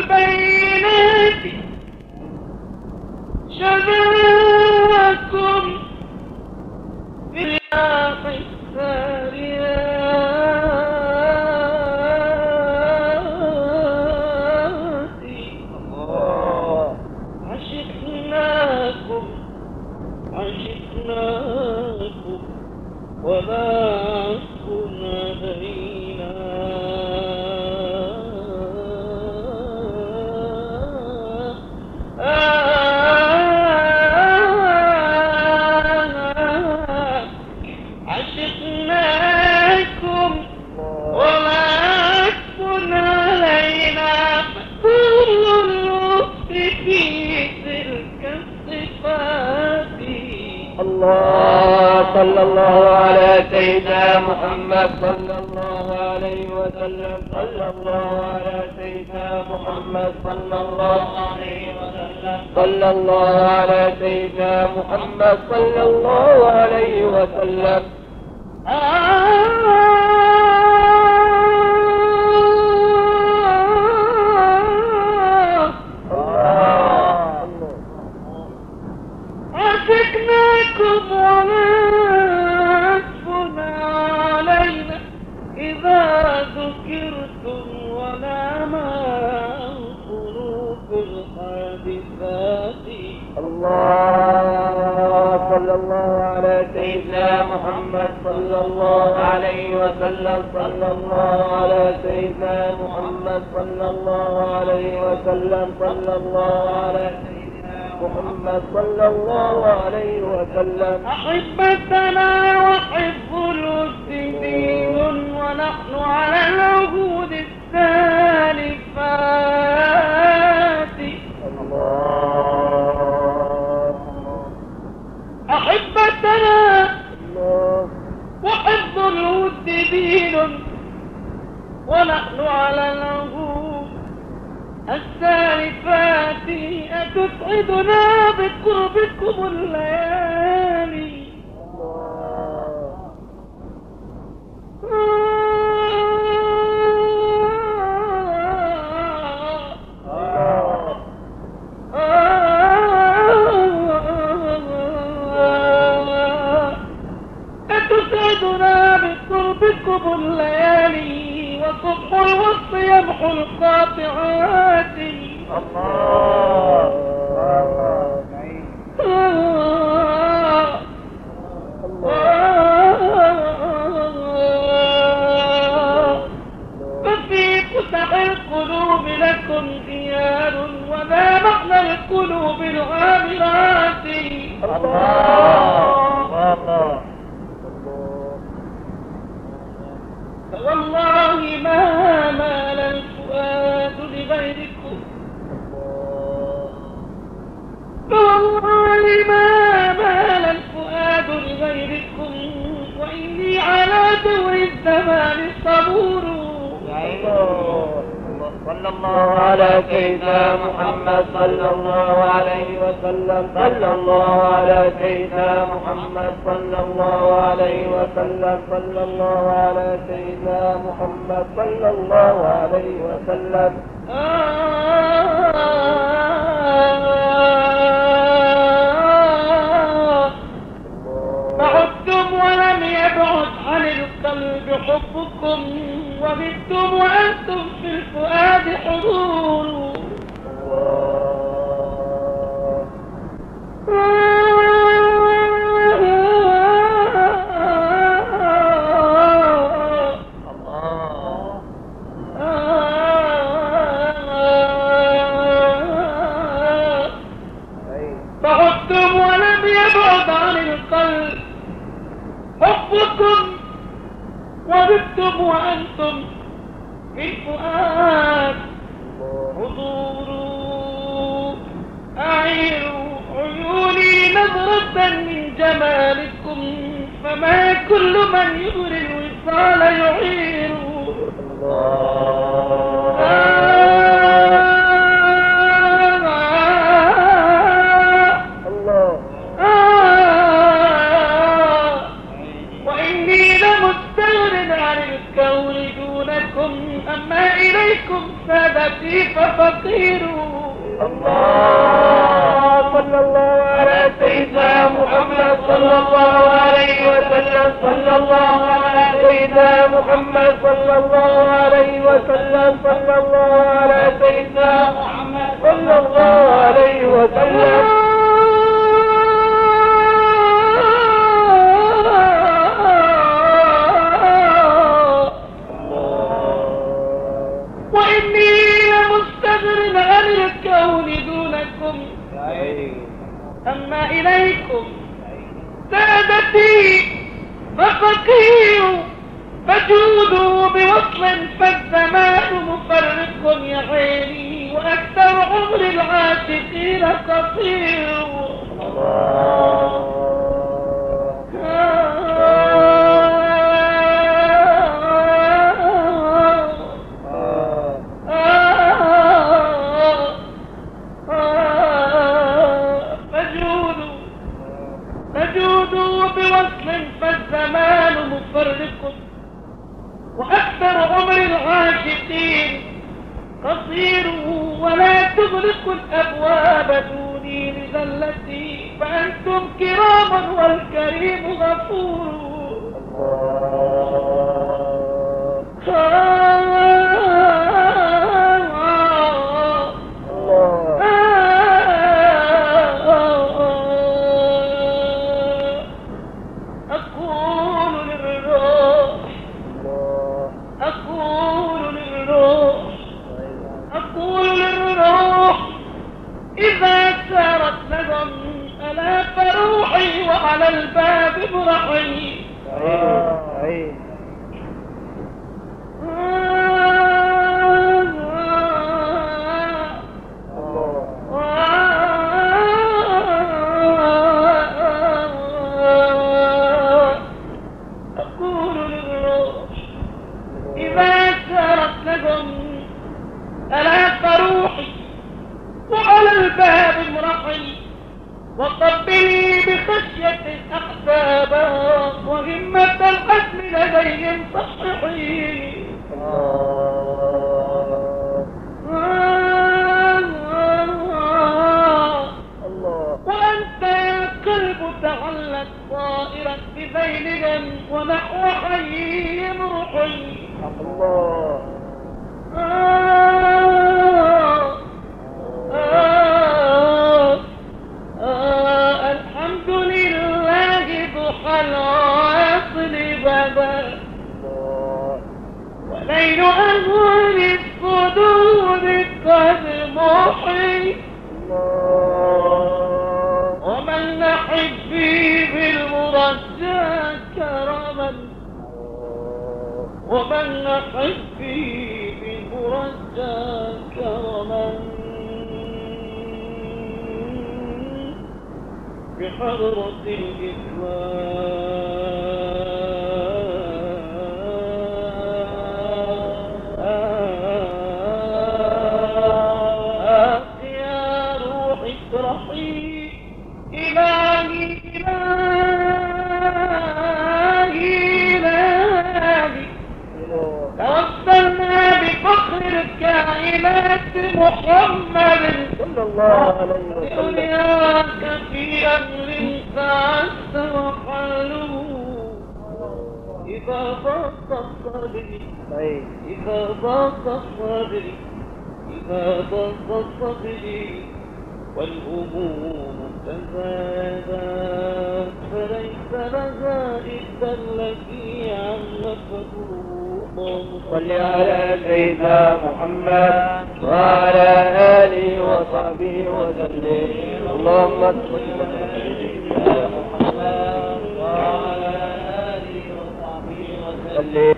والبينات شذاكم في الرياح الساريات عشقناكم ولا كنا لدينا عشقناكم ولا كنا لدينا كل اللطف في تلك الصفات الله صلى الله على سيدنا محمد صلى الله عليه وسلم صلى الله على سيدنا محمد صلى الله عليه وسلم صلى الله على سيدنا محمد صلى الله عليه وسلم عشقناكم ونسفنا علينا إذا ذكرتم ولا ما قلوب الحادثات الله صلى الله على سيدنا محمد صلى الله عليه وسلم صلى الله على سيدنا محمد صلى الله عليه وسلم صلى الله على محمد صلى الله عليه وسلم أحبتنا وحب الود دين ونحن على العهود السالفات أحبتنا وحب الود دين ونحن على العهود السالفات أتسعدنا بقربكم الليالي أتسعدنا بقربكم الليالي وصبح الوصف يمحو القاطعات ففي فتح القلوب لكم ديار وذا معنى القلوب العامرات فوالله ما مال الفؤاد لغيركم فوالله ما مال الفؤاد لغيركم وإني على دور الزمان صبور صلى الله على سيدنا محمد صلى الله عليه وسلم صلى الله على سيدنا محمد صلى الله عليه وسلم صلى الله على سيدنا محمد صلى الله عليه وسلم بعدتم ولم يبعد عن القلب حبكم وبتم وأنتم في الفؤاد حضور بعدتم ولم يبعد عن القلب حبكم وبتم وأنتم في الفؤاد حضور أعيروا عيوني نظرة من جمالكم فما كل من يغري الوصال يعير وإني لمستغن عن الكون دونكم أما إليكم سادتي ففقير صلى الله على سيدنا محمد صلى الله عليه وسلم صلى الله على سيدنا محمد صلى الله عليه وسلم صلى الله على سيدنا محمد صلى الله عليه وسلم وإني لمستغر عن الكون دونكم أما إليكم سادتي ففقيروا فجودوا بوصل فالزمان مفرق يا عيني وأكثر عمر العاشقين قصير فجودوا بوصل فالزمان مفرق وأكثر عمر العاشقين قصير ولا تغلق الأبواب دوني لذلتي فأنتم كرام والكريم غفور أقول للروح إذا سارت لهم ألا فروحي وعلى الباب مرحي أقول للروح إذا سارت لهم ألا فروحي وعلى الباب مرحي وقبلي بخشية أحبابا وهمة الحزم لديهم صححي وأنت يا قلب تعلق طائرا بذيلهم ونحو حيهم روحي الحمد لله ضحى العاصل بابا وليل أهوال الصدور قد محي ومن نحب فيه بالمرجى كرما ومن نحب فيه بالمرجى كرما بحضرة الإسلام يا روح افرحي إلهي توسلنا بفخر الكائنات محمد صلى الله عليه وسلم دنياك في أمر فعسى وحاله إذا ضاق صدري إذا ضاق صدري إذا ضاق صدري والهموم تزادت فليس لها إلا الذي علقه صل على سيدنا محمد وعلى آله وصحبه وسلم اللهم صل على سيدنا محمد وعلى آله وصحبه وسلم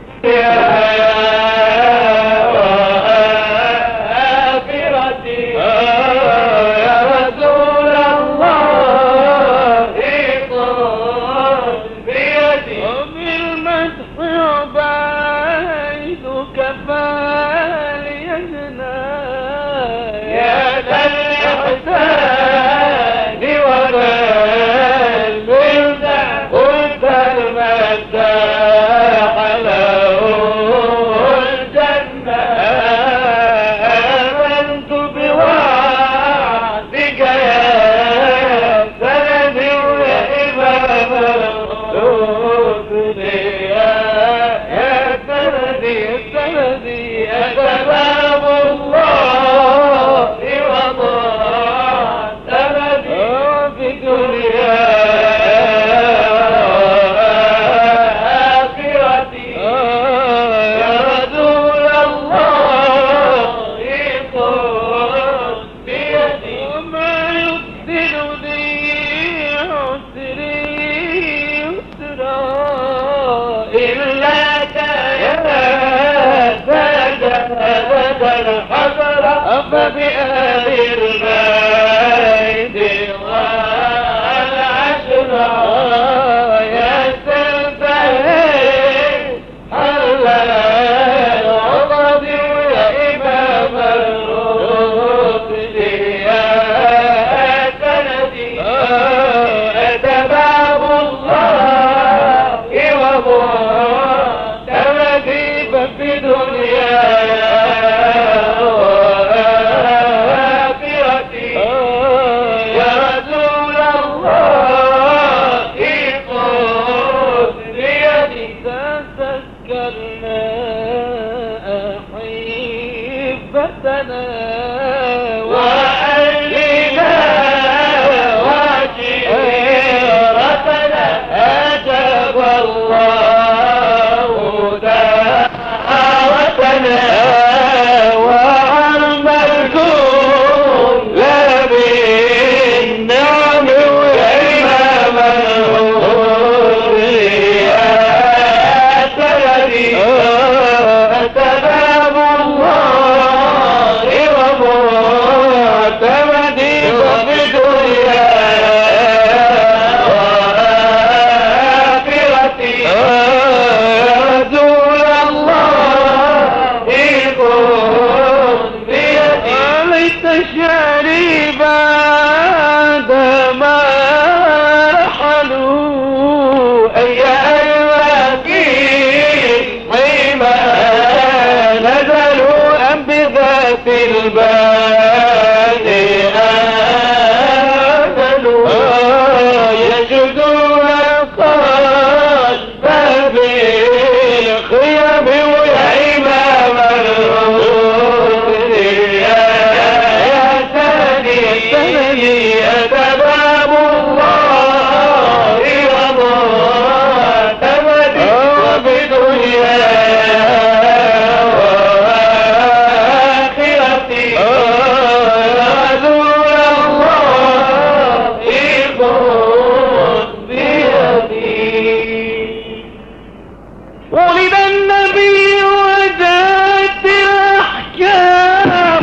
قلت المداح له الحضرة فبأهل البيت والعشرة يا سلطان حل العقد يا إمام الرسل يا سندي أتى باب الله ومعتمدي في دنيا وآخرتي يا رسول الله خذ بيدي تذكرنا أحبتنا وأهلنا وعشيرتنا أجاب الله دعوتنا وعم الكل بالنعم ويا إمام الهدى يا سيدي أتى باب الله ومعتمدي في دنيا وآخرتي يا رسول الله خذ بيدي ليت شعري بعدما رحلوا أي الوكيل حيما نزلوا أم بذات البال آمنوا يجدون القلب بالخيام ويا إمام الرسل يا سندي أتى باب الله ومعتمدي وبدنيا وآخرتي يا رسول الله خذ بيدي ولد النبي وجاءت الأحكام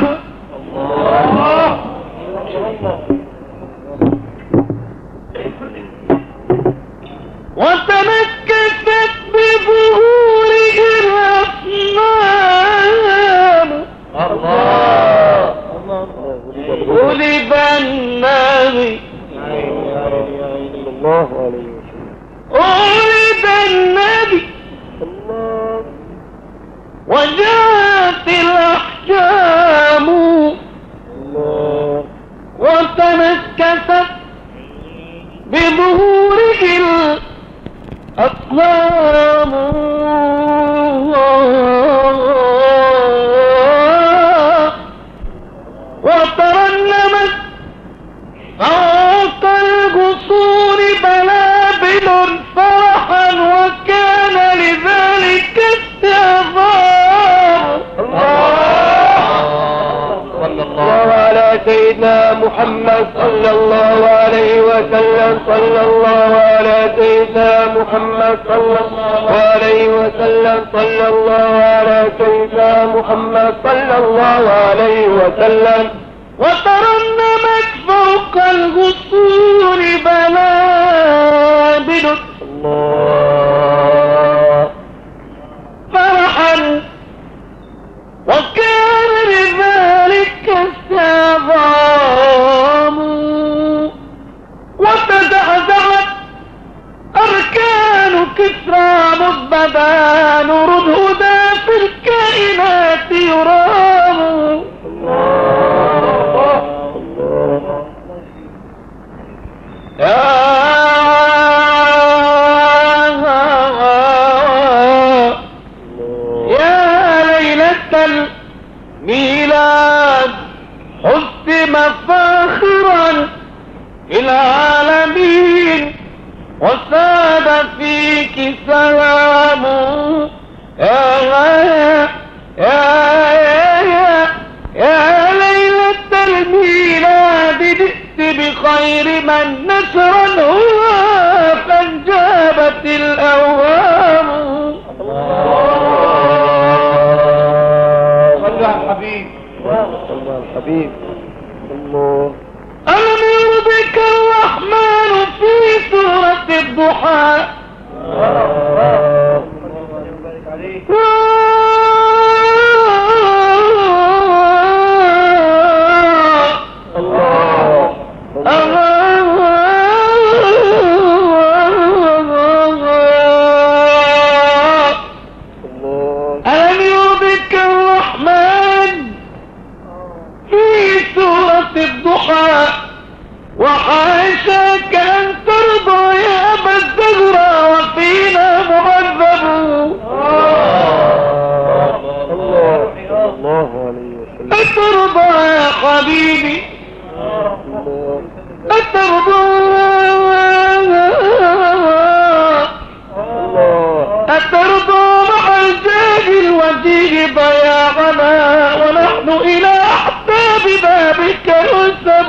وتمكست بظهوره الأصنام ولد النبي ولد النبي وجاءت الأحكام وتمكست بظهوره الأصنام وترنمت فوق القصور بلابل فرحا وكان لذلك استعظام صلى الله على سيدنا محمد صلى الله عليه وسلم صلى الله على سيدنا محمد صلى الله عليه وسلم صلى الله على سيدنا محمد صلى الله عليه وسلم وترنمت فوق القصور بلابل فرحا وكان لذلك استعظام وتزعزعت أركان كسرى مزبدا نور الهدى في الكائنات يرام يا ليلة الميلاد حسم فاخرا في العالمين وساد فيك سلام يا ليلة الميلاد جئت بخير من نشر الهوى فانجابت الأوهام. صلوا على الحبيب. حبيب الله. ألم يرضك الرحمن في سورة الضحى ألم يرضك الرحمن في سورة الضحى وحاشاك أن ترضى يا أبا الزهرة وفينا معذب. الله عليه وسلم. أترضى يا حبيبي أترضى أترضى مع الزاد الوجيه ضياعنا ونحن إلى أحباب بابك نسب.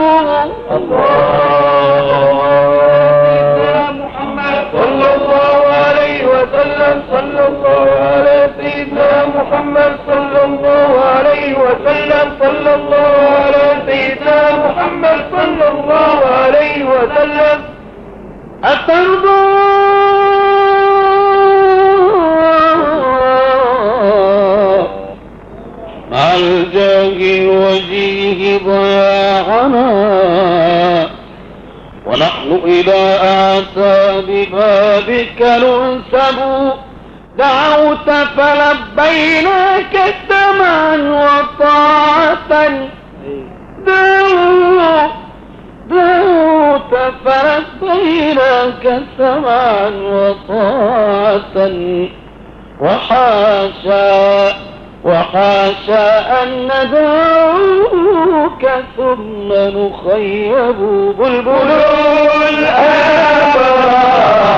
محمد صلى الله عليه وسلم. صلى الله على سيدنا محمد صلى الله عليه وسلم. صلى الله على سيدنا محمد صلى الله عليه وسلم. أترضى مع الجاه الوجيه ضياعنا ونحن إلى أعتاب بابك ننسب. دعوت فلبيناك سمعا وطاعة دعوت فلبيناك سمعا وطاعة وحاشا أن ندعوك ثم نخيب. بلبل الأفراح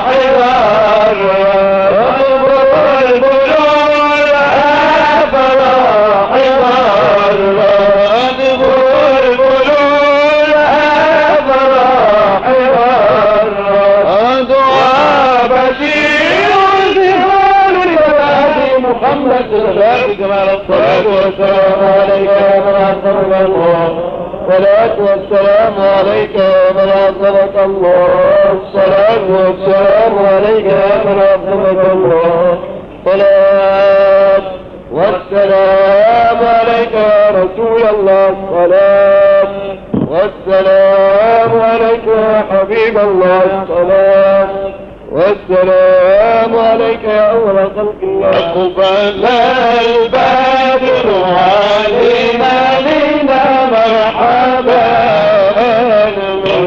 جمال الصلاة والسلام عليك يا من عظمك الله. الصلاة والسلام عليك يا من عظمك الله. الصلاة والسلام عليك يا من عظمك الله. الصلاة والسلام عليك يا رسول الله. الصلاة والسلام عليك يا حبيب الله. الصلاة والسلام عليك يا أول خلق الله. أقبل البدر علينا لنا مرحبا من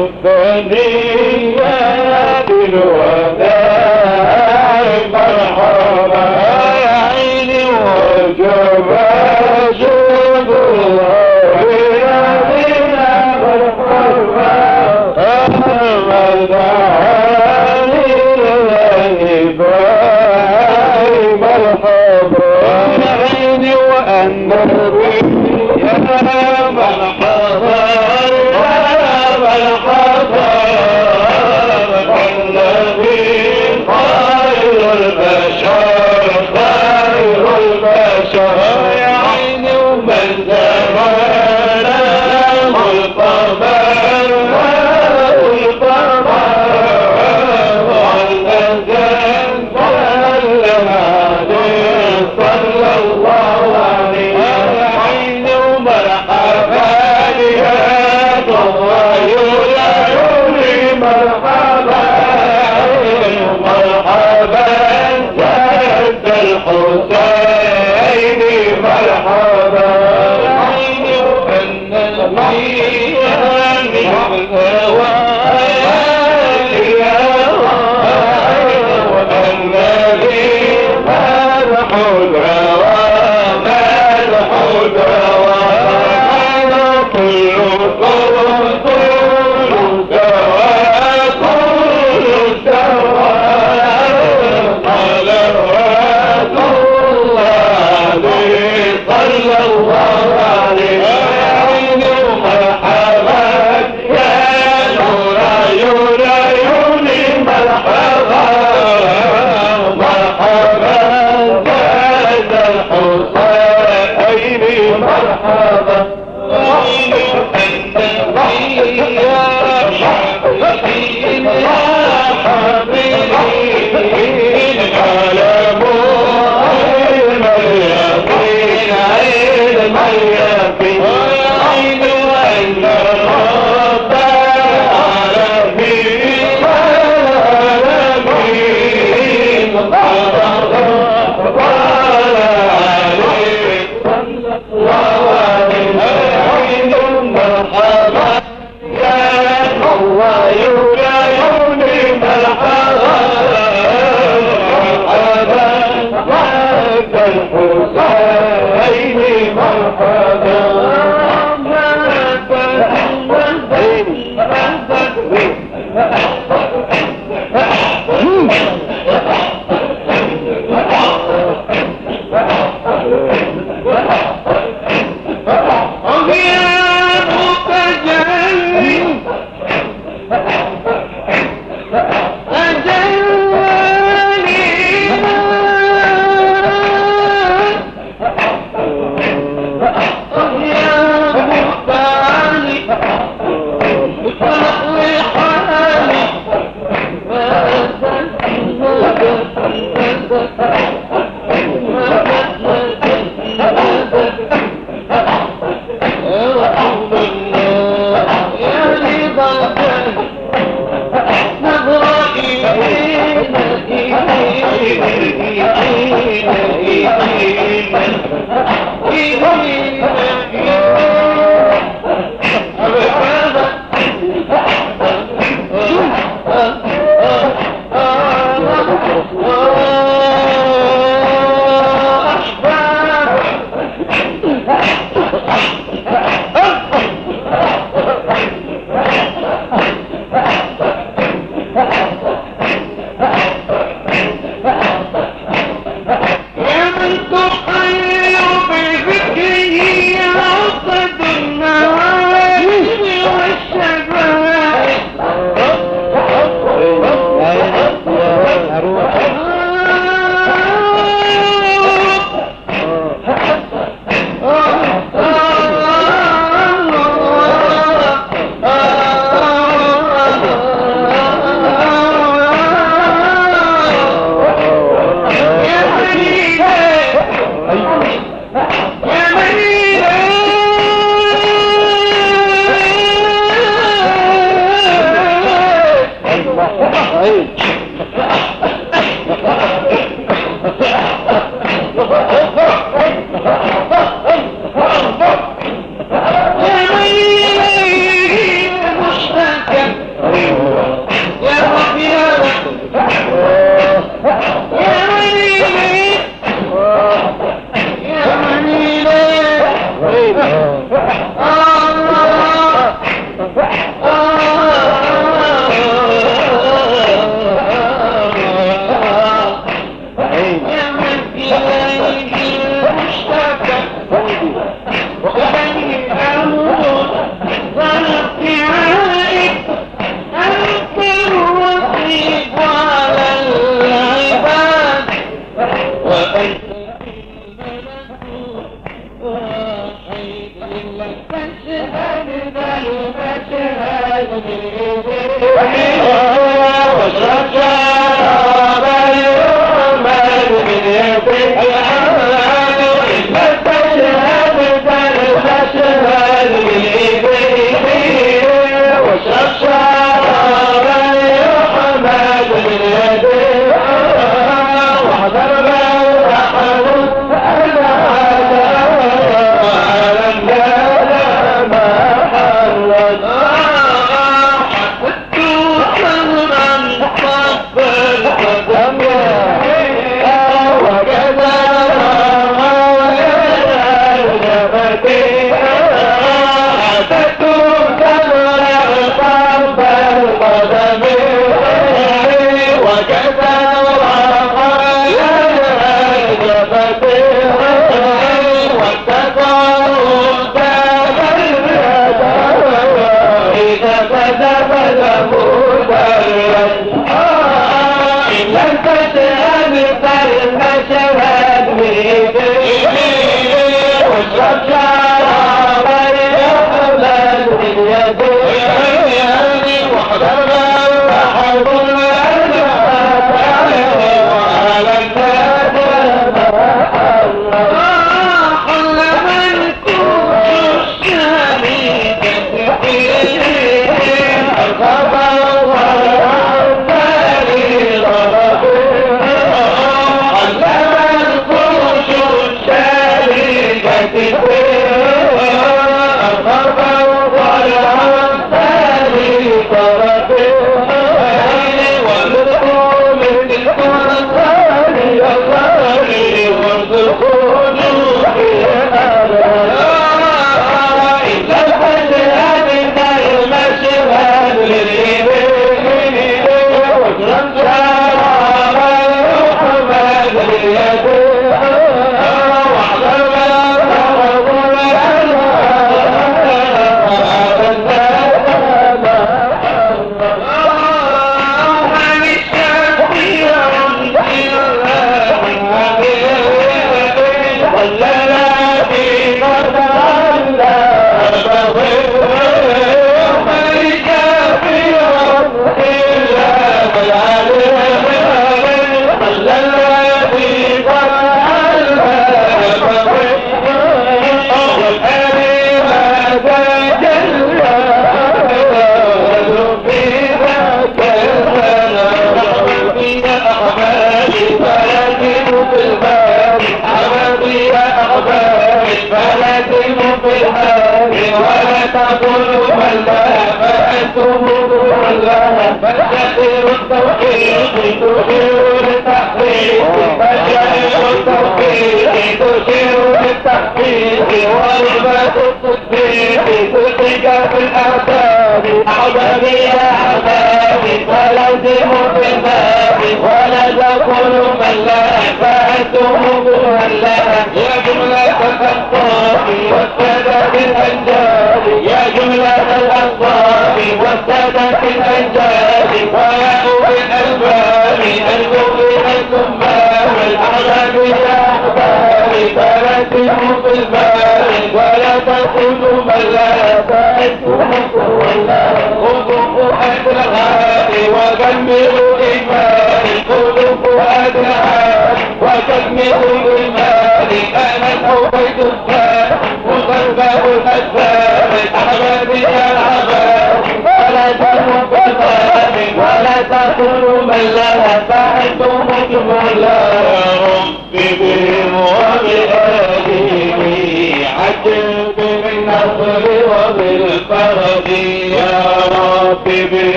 ثنيات الوداع مرحبا يا عيني وجبا جود الله بنا مرحبا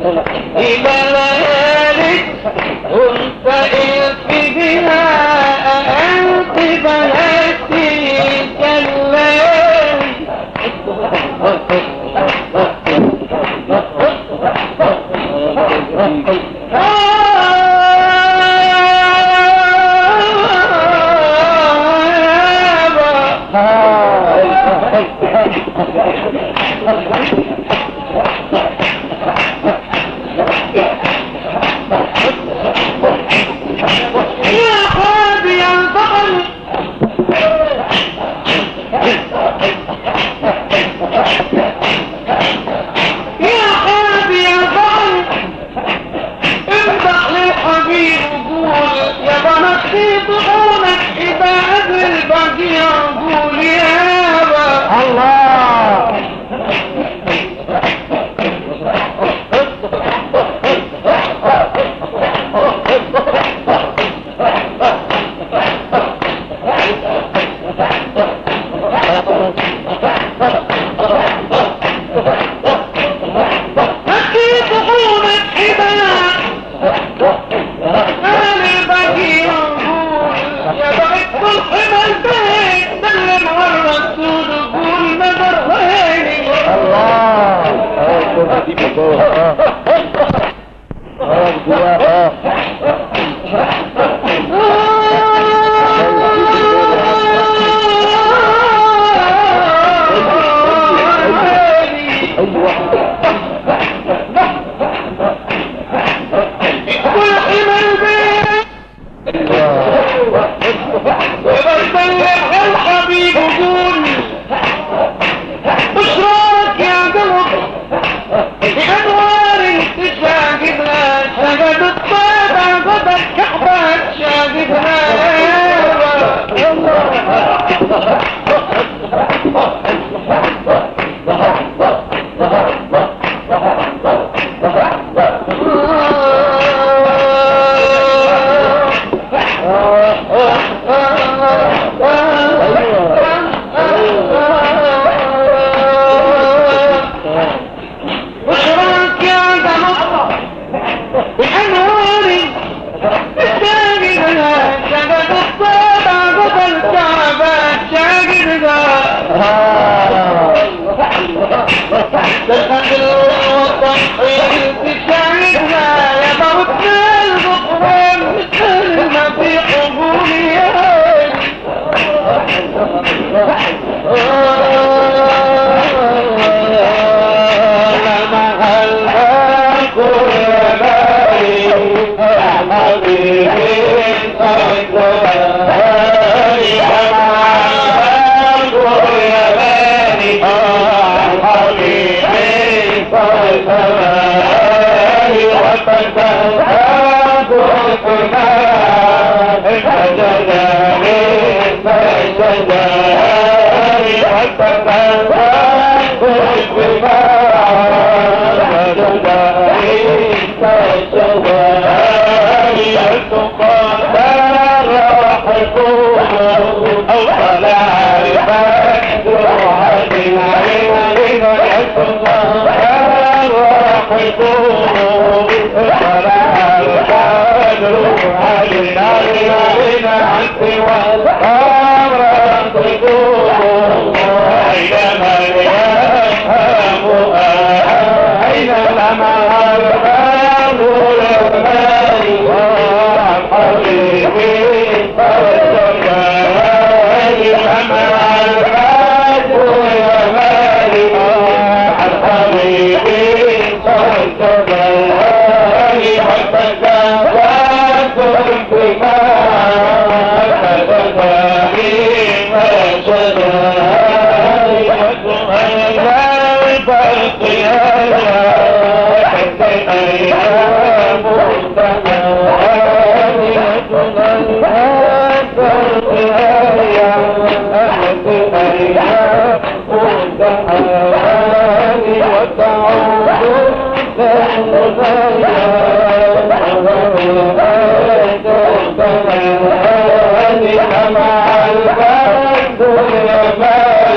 إلى ليالك كنت إلفي بها أنت بلدتي كالليل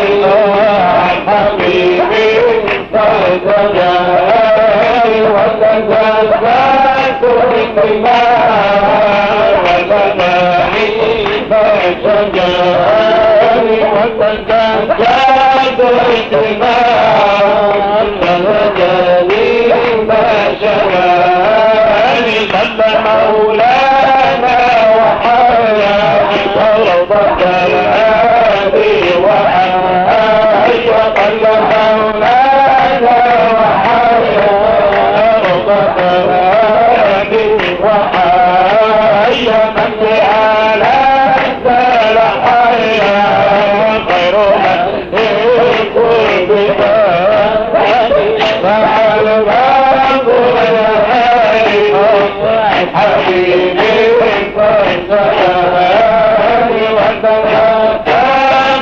حبيبي وتزكت الدماء وتناحيب الشجار وتزكت الدماء وتناحيب الشجار قد مولانا وحيا فرضك الهادي وحيا قد مولانا وحيا فرضك الهادي وحيا من بآلات لحيا خير من يكون بها فعل باب حبيبي فانزلاني وتنهتاب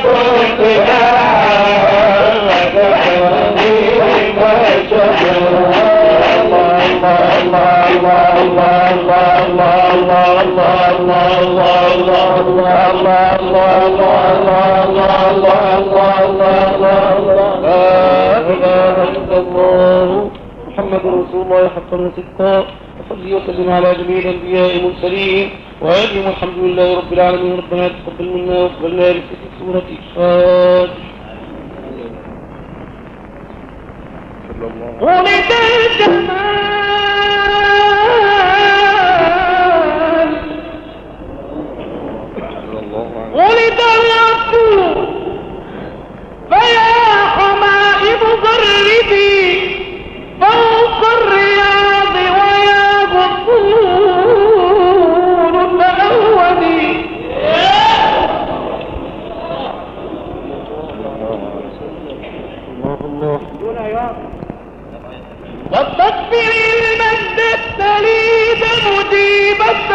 الدنيا وتحرني وشجر الله الله الله الله الله الله الله محمد رسول الله حقا صدقا وصلي وسلم على جميع الانبياء والمرسلين وآلهم الحمد لله رب العالمين. ربنا تقبل منا وقبلنا في سورة الفاتحة. ولد الجمال ولد العطور فيا حمائم غردي فوق الرياض ويا بطول تأودي واستكبر المجد التليد مجيبة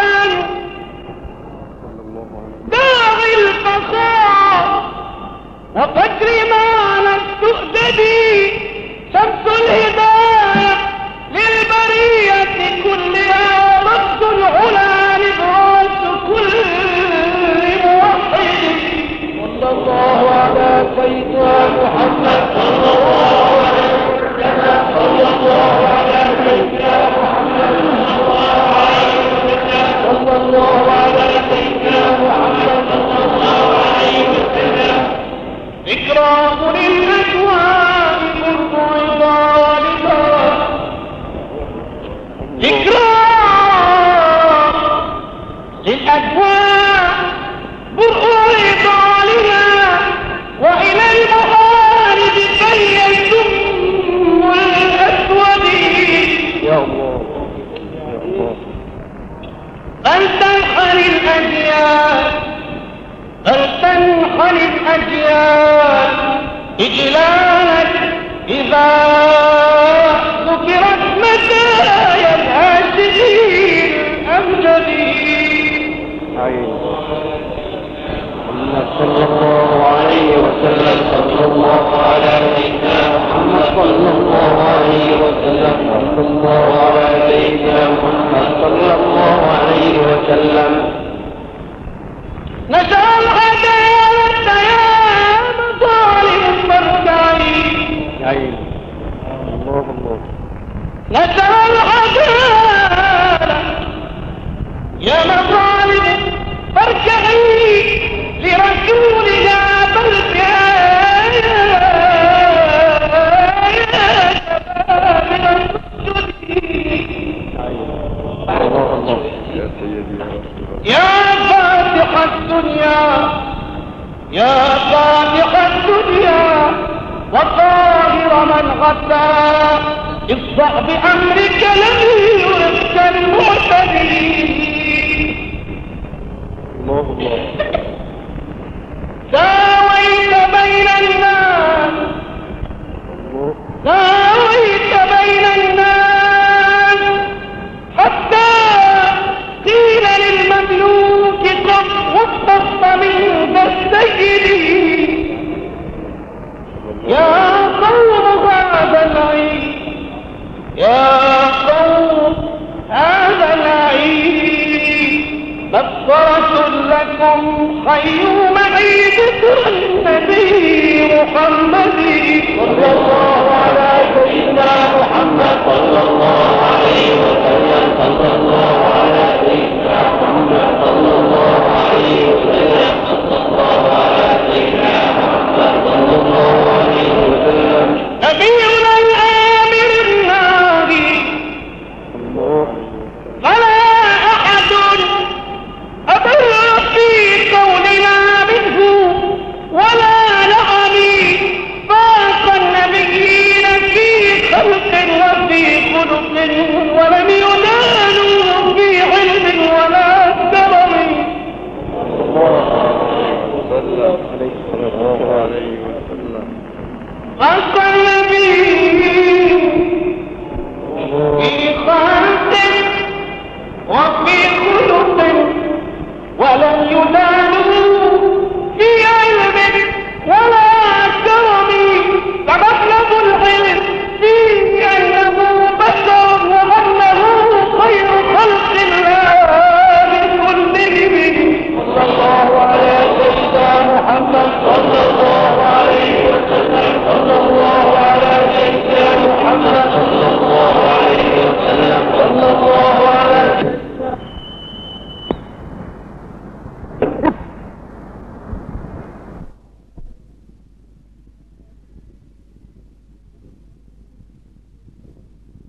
داعي الفخار وقدر ما لم تؤددي شمس الهداية للبرية كلها رد العلا لبراس كل موحد. صلى الله على سيدنا محمد صلى الله عليه وسلم صلى الله على سيدنا محمد صلى الله على سيدنا محمد صلى الله عليه وسلم. إكرام للأجوان قرب عبادها إكرام للأجوان برء عبادها وإلى المحارب فليتم الأسود. يا الله يا الله أن تنحني الأجيال أن تنحني الأجيال إجلالك إذا ذكرت مزايا الهاشمين الأمجدين. صلى الله عليه وسلم صلى الله على سيدنا محمد صلى الله عليه وسلم صلى الله على سيدنا محمد صلى الله عليه وسلم. نشأ العدالة يا مظالم مرجعي الله الله. نشأ العدالة يا مظالم مرجعي لرسولنا برجع يا شباب المسجدين. يا فاتح الدنيا يا فاتح الدنيا وطاهر من غدا اصدع بأمرك لن يرد المعتدين. الله الله. ساويت بين الناس ساويت بين الناس حتى قيل للمملوك قد وقفت منك السيد. يا قوم هذا العيد يا قوم هذا العيد مغفرة لكم خيوم عيد النبي محمد صلى الله على سيدنا محمد صلى الله عليه المسلمين